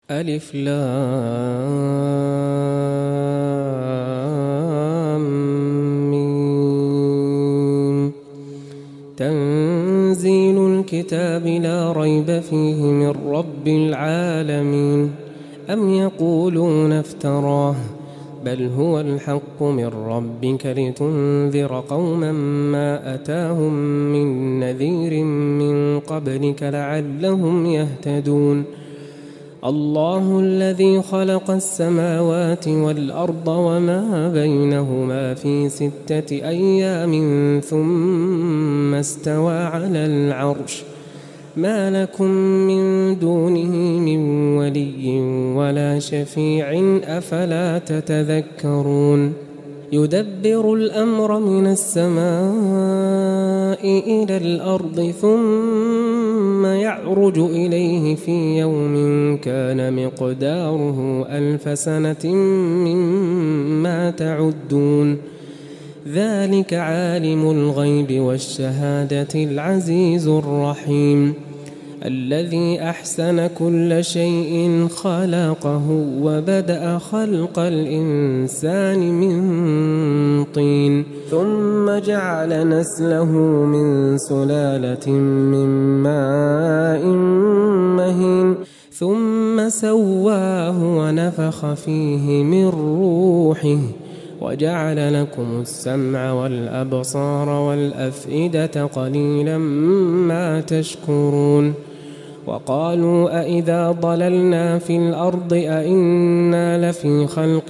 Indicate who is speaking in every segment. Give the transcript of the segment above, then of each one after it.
Speaker 1: ألف لام ميم. تنزيل الكتاب لا ريب فيه من رب العالمين. أم يقولون افتراه بل هو الحق من ربك لتنذر قوما ما أتاهم من نذير من قبلك لعلهم يهتدون. الله الذي خلق السماوات والأرض وما بينهما في 6 أيام ثم استوى على العرش. ما لكم من دونه من ولي ولا شفيع أفلا تتذكرون. يدبر الأمر من السماء إلى الأرض ثم يعرج إليه في يوم كان مقداره 1000 سنة مما تعدون. ذلك عالم الغيب والشهادة العزيز الرحيم الذي أحسن كل شيء خلقه وبدأ خلق الإنسان من طين ثم جعل نسله من سلالة من ماء مهين ثم سواه ونفخ فيه من روحه وجعل لكم السمع والأبصار والأفئدة قليلا ما تشكرون. وقالوا أإذا ضللنا في الأرض أإنا لفي خلق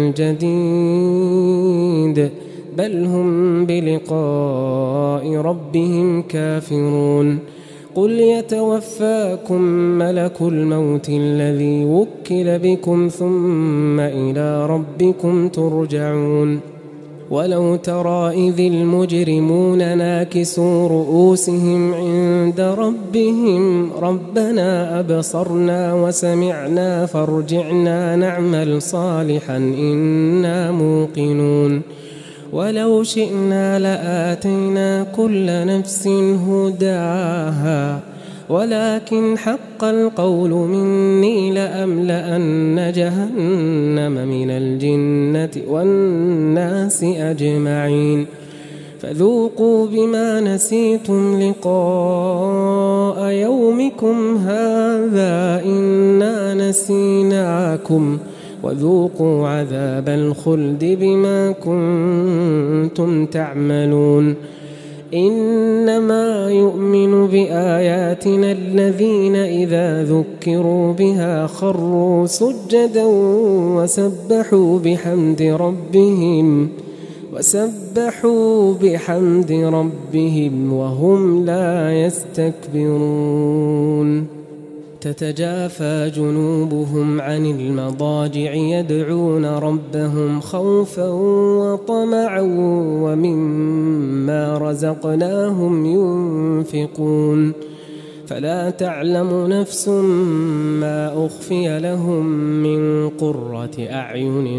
Speaker 1: جديد بل هم بلقاء ربهم كافرون. قل يتوفاكم ملك الموت الذي وكل بكم ثم إلى ربكم ترجعون. ولو ترى إذ المجرمون ناكسوا رؤوسهم عند ربهم ربنا أبصرنا وسمعنا فارجعنا نعمل صالحا إنا موقنون. ولو شئنا لآتينا كل نفس هداها ولكن حق القول مني لأملأن جهنم من الجنة والناس أجمعين. فذوقوا بما نسيتم لقاء يومكم هذا إنا نسيناكم وذوقوا عذاب الخلد بما كنتم تعملون. إنما يؤمن بآياتنا الذين إذا ذكروا بها خروا سجدا وسبحوا بحمد ربهم وهم لا يستكبرون. تتجافى جنوبهم عن المضاجع يدعون ربهم خوفا وطمعا ومما رزقناهم ينفقون. فلا تعلم نفس ما أخفي لهم من قرة أعين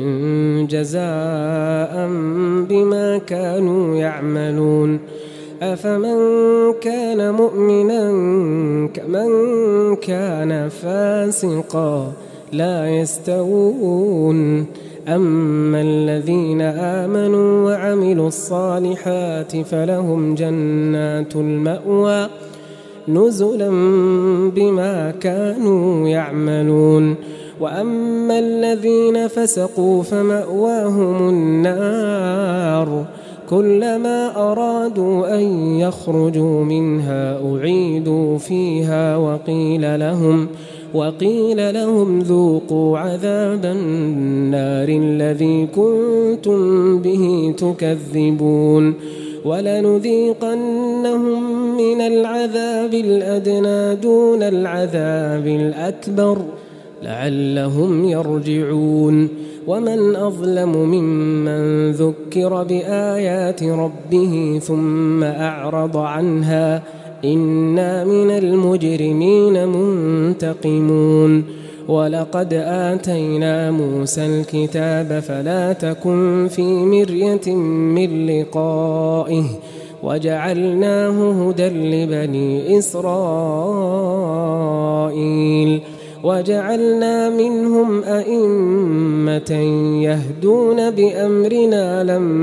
Speaker 1: جزاء بما كانوا يعملون. أفمن كان مؤمنا كمن كان فاسقا لا يستوون. أما الذين آمنوا وعملوا الصالحات فلهم جنات المأوى نزلا بما كانوا يعملون. وأما الذين فسقوا فمأواهم النار كلما أرادوا أن يخرجوا منها أعيدوا فيها وقيل لهم ذوقوا عذاب النار الذي كنتم به تكذبون. ولنذيقنهم من العذاب الأدنى دون العذاب الأكبر لعلهم يرجعون. ومن أظلم ممن ذكر بآيات ربه ثم أعرض عنها إنا من المجرمين منتقمون. ولقد آتينا موسى الكتاب فلا تكن في مرية من لقائه وجعلناه هدى لبني إسرائيل. وجعلنا منهم أئمة يهدون بأمرنا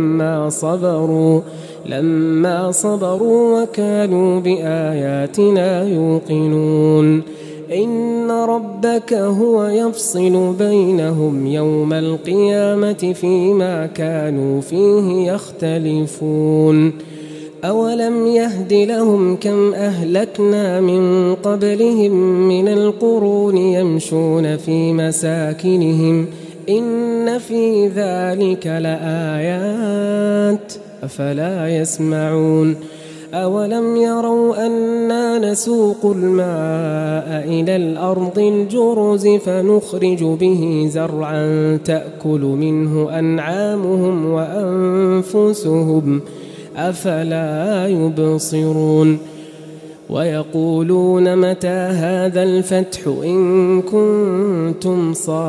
Speaker 1: لما صبروا وكانوا بآياتنا يوقنون إن ربك هو يفصل بينهم يوم القيامة فيما كانوا فيه يختلفون أولم يهد لهم كم أهلكنا من قبلهم من القرون يمشون في مساكنهم إن في ذلك لآيات أفلا يسمعون أولم يروا أنا نسوق الماء إلى الأرض الجرز فنخرج به زرعا تأكل منه أنعامهم وأنفسهم أفلا يبصرون ويقولون متى هذا الفتح إن كنتم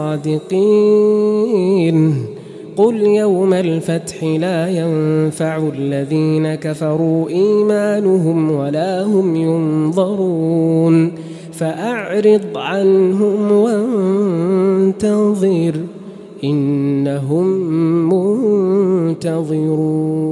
Speaker 1: صادقين قل يوم الفتح لا ينفع الذين كفروا إيمانهم ولا هم ينظرون فأعرض عنهم وانتظر إنهم منتظرون.